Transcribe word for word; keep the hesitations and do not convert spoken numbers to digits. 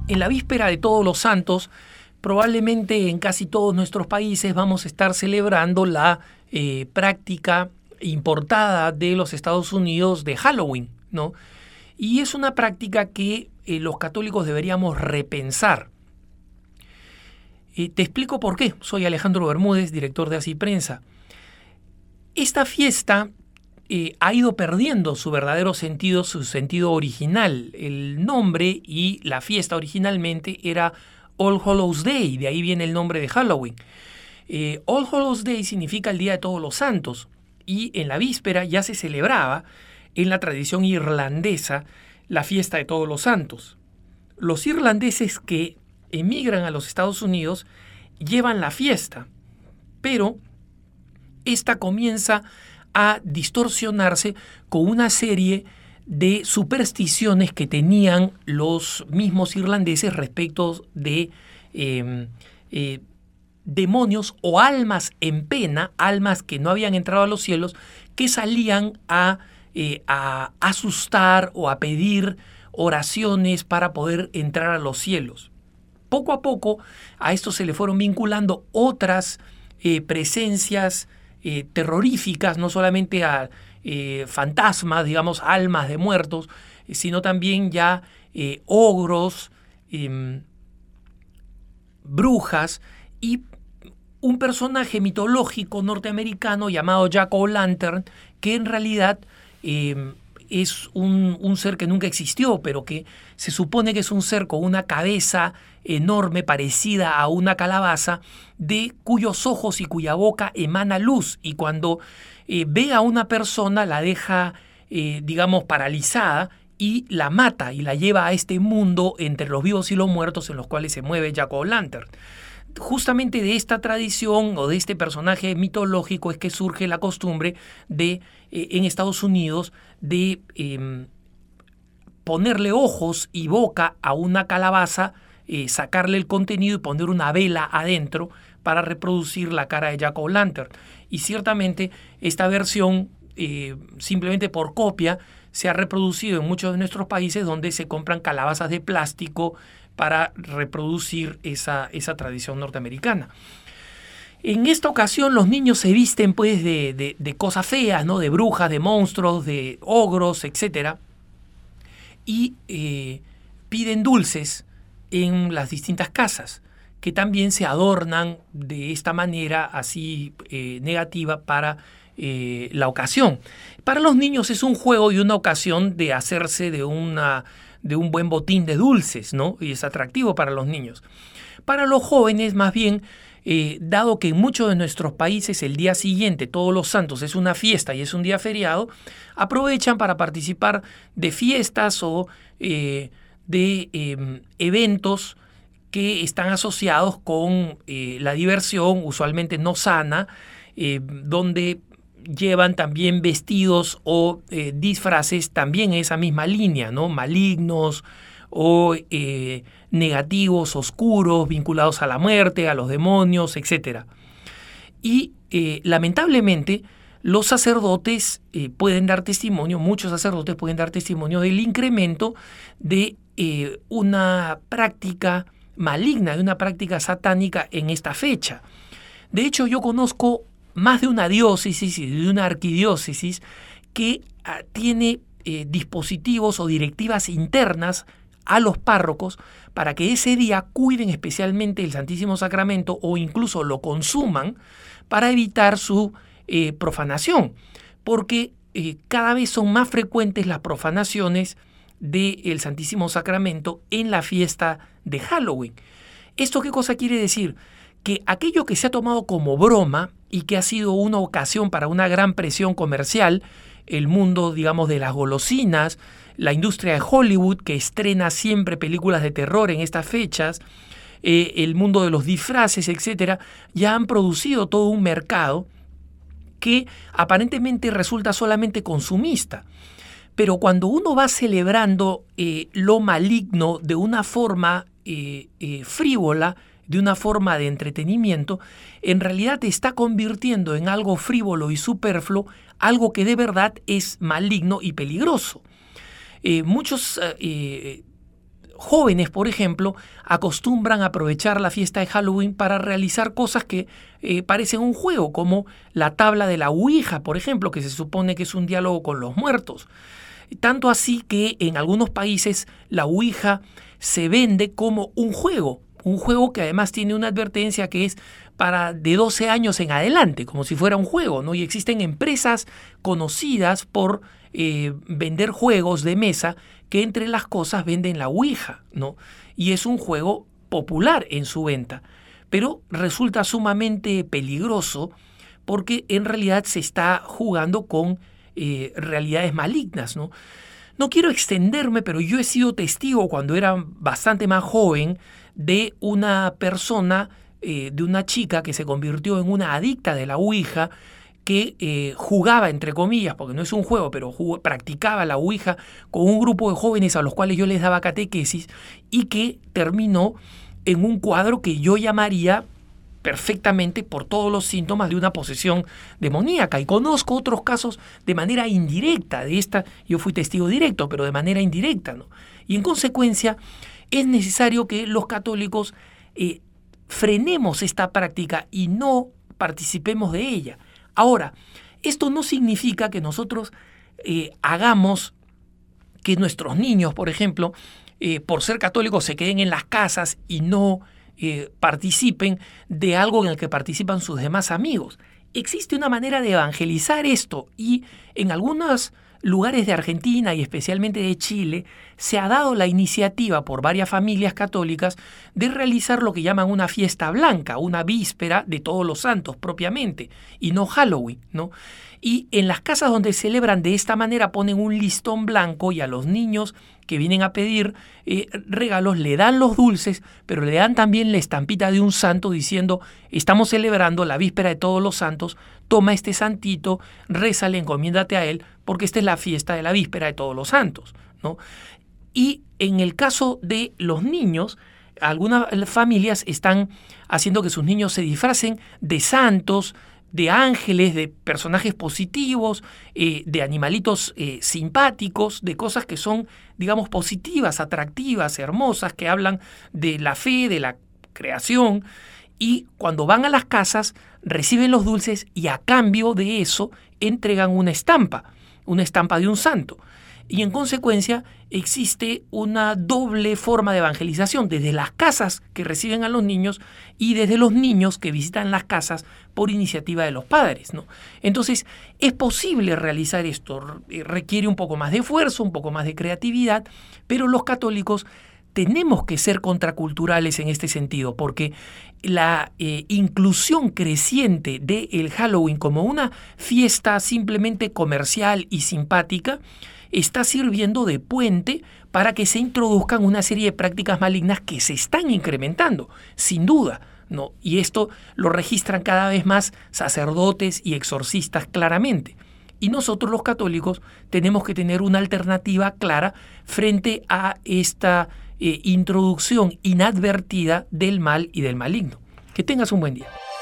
En la víspera de Todos los Santos, probablemente en casi todos nuestros países vamos a estar celebrando la eh, práctica importada de los Estados Unidos de Halloween, ¿no? Y es una práctica que eh, los católicos deberíamos repensar. Eh, te explico por qué. Soy Alejandro Bermúdez, director de Así Prensa. Esta fiesta eh, ha ido perdiendo su verdadero sentido, su sentido original. El nombre y la fiesta originalmente era All Hallows Day, de ahí viene el nombre de Halloween. Eh, All Hallows Day significa el Día de Todos los Santos, y en la víspera ya se celebraba en la tradición irlandesa la fiesta de Todos los Santos. Los irlandeses que emigran a los Estados Unidos llevan la fiesta, pero esta comienza a distorsionarse con una serie de supersticiones que tenían los mismos irlandeses respecto de eh, eh, demonios o almas en pena, almas que no habían entrado a los cielos, que salían a, eh, a asustar o a pedir oraciones para poder entrar a los cielos. Poco a poco a esto se le fueron vinculando otras eh, presencias eh, terroríficas, no solamente a eh, fantasmas, digamos, almas de muertos, eh, sino también ya eh, ogros, eh, brujas y un personaje mitológico norteamericano llamado Jack O'Lantern, que en realidad eh, es un, un ser que nunca existió, pero que se supone que es un ser con una cabeza enorme parecida a una calabaza, de cuyos ojos y cuya boca emana luz, y cuando eh, ve a una persona la deja, eh, digamos, paralizada y la mata y la lleva a este mundo entre los vivos y los muertos en los cuales se mueve Jack O'Lantern. Justamente de esta tradición o de este personaje mitológico es que surge la costumbre de, eh, en Estados Unidos, de eh, ponerle ojos y boca a una calabaza, eh, sacarle el contenido y poner una vela adentro para reproducir la cara de Jack O'Lantern. Y ciertamente esta versión, eh, simplemente por copia, se ha reproducido en muchos de nuestros países donde se compran calabazas de plástico para reproducir esa, esa tradición norteamericana. En esta ocasión los niños se visten pues de, de, de cosas feas, ¿no? De brujas, de monstruos, de ogros, etcétera, y eh, piden dulces en las distintas casas, que también se adornan de esta manera así eh, negativa para eh, la ocasión. Para los niños es un juego y una ocasión de hacerse de una de un buen botín de dulces, ¿no? Y es atractivo para los niños. Para los jóvenes, más bien, eh, dado que en muchos de nuestros países el día siguiente, Todos los Santos, es una fiesta y es un día feriado, aprovechan para participar de fiestas o eh, de eh, eventos que están asociados con eh, la diversión, usualmente no sana, eh, donde llevan también vestidos o eh, disfraces también en esa misma línea, ¿no? Malignos o eh, negativos, oscuros, vinculados a la muerte, a los demonios, etcétera. Y eh, lamentablemente los sacerdotes eh, pueden dar testimonio, muchos sacerdotes pueden dar testimonio del incremento de eh, una práctica maligna, de una práctica satánica en esta fecha. De hecho, yo conozco más de una diócesis y de una arquidiócesis que ah, tiene eh, dispositivos o directivas internas a los párrocos para que ese día cuiden especialmente el Santísimo Sacramento o incluso lo consuman para evitar su eh, profanación, porque eh, cada vez son más frecuentes las profanaciones del Santísimo Sacramento en la fiesta de Halloween. ¿Esto qué cosa quiere decir? Que aquello que se ha tomado como broma y que ha sido una ocasión para una gran presión comercial, el mundo, digamos, de las golosinas, la industria de Hollywood, que estrena siempre películas de terror en estas fechas, eh, el mundo de los disfraces, etcétera, ya han producido todo un mercado que aparentemente resulta solamente consumista. Pero cuando uno va celebrando eh, lo maligno de una forma eh, eh, frívola, de una forma de entretenimiento, en realidad te está convirtiendo en algo frívolo y superfluo, algo que de verdad es maligno y peligroso. Eh, muchos eh, jóvenes, por ejemplo, acostumbran a aprovechar la fiesta de Halloween para realizar cosas que eh, parecen un juego, como la tabla de la Ouija, por ejemplo, que se supone que es un diálogo con los muertos. Tanto así que en algunos países la Ouija se vende como un juego, un juego que además tiene una advertencia que es para de doce años en adelante, como si fuera un juego, ¿no? Y existen empresas conocidas por eh, vender juegos de mesa que entre las cosas venden la Ouija, ¿no? Y es un juego popular en su venta, pero resulta sumamente peligroso porque en realidad se está jugando con eh, realidades malignas, ¿no? No quiero extenderme, pero yo he sido testigo cuando era bastante más joven de una persona, eh, de una chica que se convirtió en una adicta de la Ouija, que eh, jugaba, entre comillas, porque no es un juego, pero jugó, practicaba la Ouija con un grupo de jóvenes a los cuales yo les daba catequesis y que terminó en un cuadro que yo llamaría perfectamente por todos los síntomas de una posesión demoníaca. Y conozco otros casos de manera indirecta de esta, yo fui testigo directo, pero de manera indirecta, ¿no? Y en consecuencia es necesario que los católicos eh, frenemos esta práctica y no participemos de ella. Ahora, esto no significa que nosotros eh, hagamos que nuestros niños, por ejemplo, eh, por ser católicos se queden en las casas y no eh, participen de algo en el que participan sus demás amigos. Existe una manera de evangelizar esto y en algunos lugares de Argentina y especialmente de Chile se ha dado la iniciativa por varias familias católicas de realizar lo que llaman una fiesta blanca, una víspera de Todos los Santos propiamente, y no Halloween, ¿no? Y en las casas donde celebran de esta manera ponen un listón blanco y a los niños que vienen a pedir eh, regalos le dan los dulces, pero le dan también la estampita de un santo diciendo: estamos celebrando la víspera de Todos los Santos, toma este santito, rézale, encomiéndate a él, porque esta es la fiesta de la víspera de Todos los Santos, ¿no? Y en el caso de los niños, algunas familias están haciendo que sus niños se disfracen de santos, de ángeles, de personajes positivos, eh, de animalitos eh, simpáticos, de cosas que son, digamos, positivas, atractivas, hermosas, que hablan de la fe, de la creación. Y cuando van a las casas, reciben los dulces y a cambio de eso entregan una estampa, una estampa de un santo. Y en consecuencia existe una doble forma de evangelización, desde las casas que reciben a los niños y desde los niños que visitan las casas por iniciativa de los padres, ¿no? Entonces es posible realizar esto, requiere un poco más de esfuerzo, un poco más de creatividad, pero los católicos tenemos que ser contraculturales en este sentido, porque la eh, inclusión creciente del Halloween como una fiesta simplemente comercial y simpática está sirviendo de puente para que se introduzcan una serie de prácticas malignas que se están incrementando, sin duda, ¿no? Y esto lo registran cada vez más sacerdotes y exorcistas claramente. Y nosotros los católicos tenemos que tener una alternativa clara frente a esta eh, introducción inadvertida del mal y del maligno. Que tengas un buen día.